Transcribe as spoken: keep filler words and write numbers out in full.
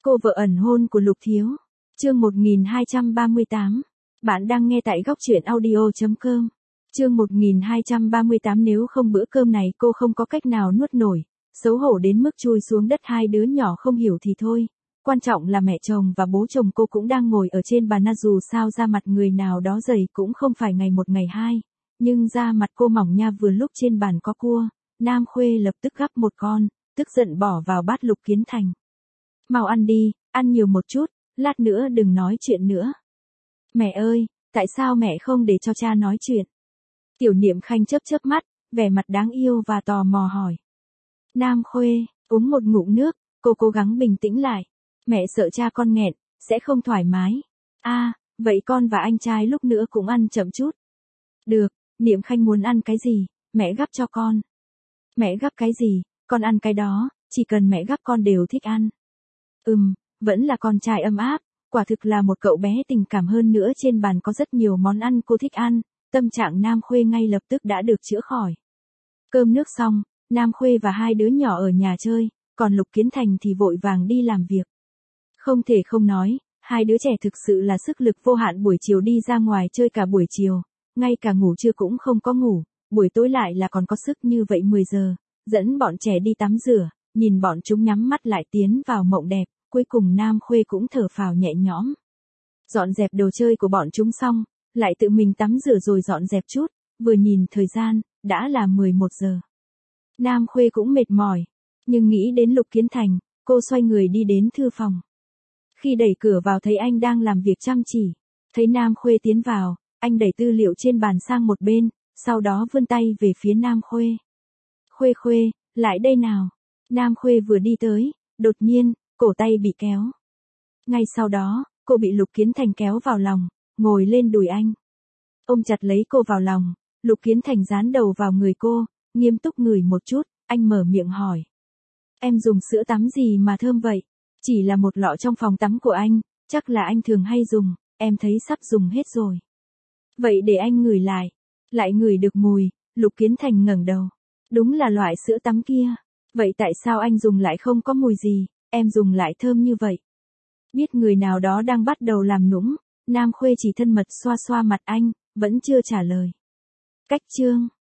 cô vợ ẩn hôn của Lục Thiếu. Chương một nghìn hai trăm ba mươi tám. Bạn đang nghe tại góc truyện audio chấm com. Chương một nghìn hai trăm ba mươi tám nếu không bữa cơm này cô không có cách nào nuốt nổi, xấu hổ đến mức chui xuống đất hai đứa nhỏ không hiểu thì thôi. Quan trọng là mẹ chồng và bố chồng cô cũng đang ngồi ở trên bàn, dù sao da mặt người nào đó dày cũng không phải ngày một ngày hai. Nhưng da mặt cô mỏng nha, vừa lúc trên bàn có cua, Nam Khuê lập tức gắp một con, tức giận bỏ vào bát Lục Kiến Thành. Mau ăn đi, ăn nhiều một chút, lát nữa đừng nói chuyện nữa. Mẹ ơi, tại sao mẹ không để cho cha nói chuyện? Tiểu Niệm Khanh chớp chớp mắt, vẻ mặt đáng yêu và tò mò hỏi. Nam Khuê, uống một ngụm nước, cô cố gắng bình tĩnh lại. Mẹ sợ cha con nghẹn, sẽ không thoải mái. A, à, vậy con và anh trai lúc nữa cũng ăn chậm chút. Được, Niệm Khanh muốn ăn cái gì, mẹ gắp cho con. Mẹ gắp cái gì, con ăn cái đó, chỉ cần mẹ gắp con đều thích ăn. Ừm, vẫn là con trai ấm áp, quả thực là một cậu bé tình cảm, hơn nữa trên bàn có rất nhiều món ăn cô thích ăn, tâm trạng Nam Khuê ngay lập tức đã được chữa khỏi. Cơm nước xong, Nam Khuê và hai đứa nhỏ ở nhà chơi, còn Lục Kiến Thành thì vội vàng đi làm việc. Không thể không nói, hai đứa trẻ thực sự là sức lực vô hạn, buổi chiều đi ra ngoài chơi cả buổi chiều, ngay cả ngủ trưa cũng không có ngủ, buổi tối lại là còn có sức như vậy. Mười giờ, dẫn bọn trẻ đi tắm rửa, nhìn bọn chúng nhắm mắt lại tiến vào mộng đẹp, cuối cùng Nam Khuê cũng thở phào nhẹ nhõm. Dọn dẹp đồ chơi của bọn chúng xong, lại tự mình tắm rửa rồi dọn dẹp chút, vừa nhìn thời gian, đã là mười một giờ. Nam Khuê cũng mệt mỏi, nhưng nghĩ đến Lục Kiến Thành, cô xoay người đi đến thư phòng. Khi đẩy cửa vào thấy anh đang làm việc chăm chỉ, thấy Nam Khuê tiến vào, anh đẩy tư liệu trên bàn sang một bên, sau đó vươn tay về phía Nam Khuê. Khuê Khuê, lại đây nào. Nam Khuê vừa đi tới, đột nhiên, cổ tay bị kéo. Ngay sau đó, cô bị Lục Kiến Thành kéo vào lòng, ngồi lên đùi anh. Ôm chặt lấy cô vào lòng, Lục Kiến Thành dán đầu vào người cô, nghiêm túc ngửi một chút, anh mở miệng hỏi. Em dùng sữa tắm gì mà thơm vậy? Chỉ là một lọ trong phòng tắm của anh, chắc là anh thường hay dùng, em thấy sắp dùng hết rồi. Vậy để anh ngửi lại. Lại ngửi được mùi, Lục Kiến Thành ngẩng đầu. Đúng là loại sữa tắm kia. Vậy tại sao anh dùng lại không có mùi gì, em dùng lại thơm như vậy? Biết người nào đó đang bắt đầu làm nũng, Nam Khuê chỉ thân mật xoa xoa mặt anh, vẫn chưa trả lời. Cách chương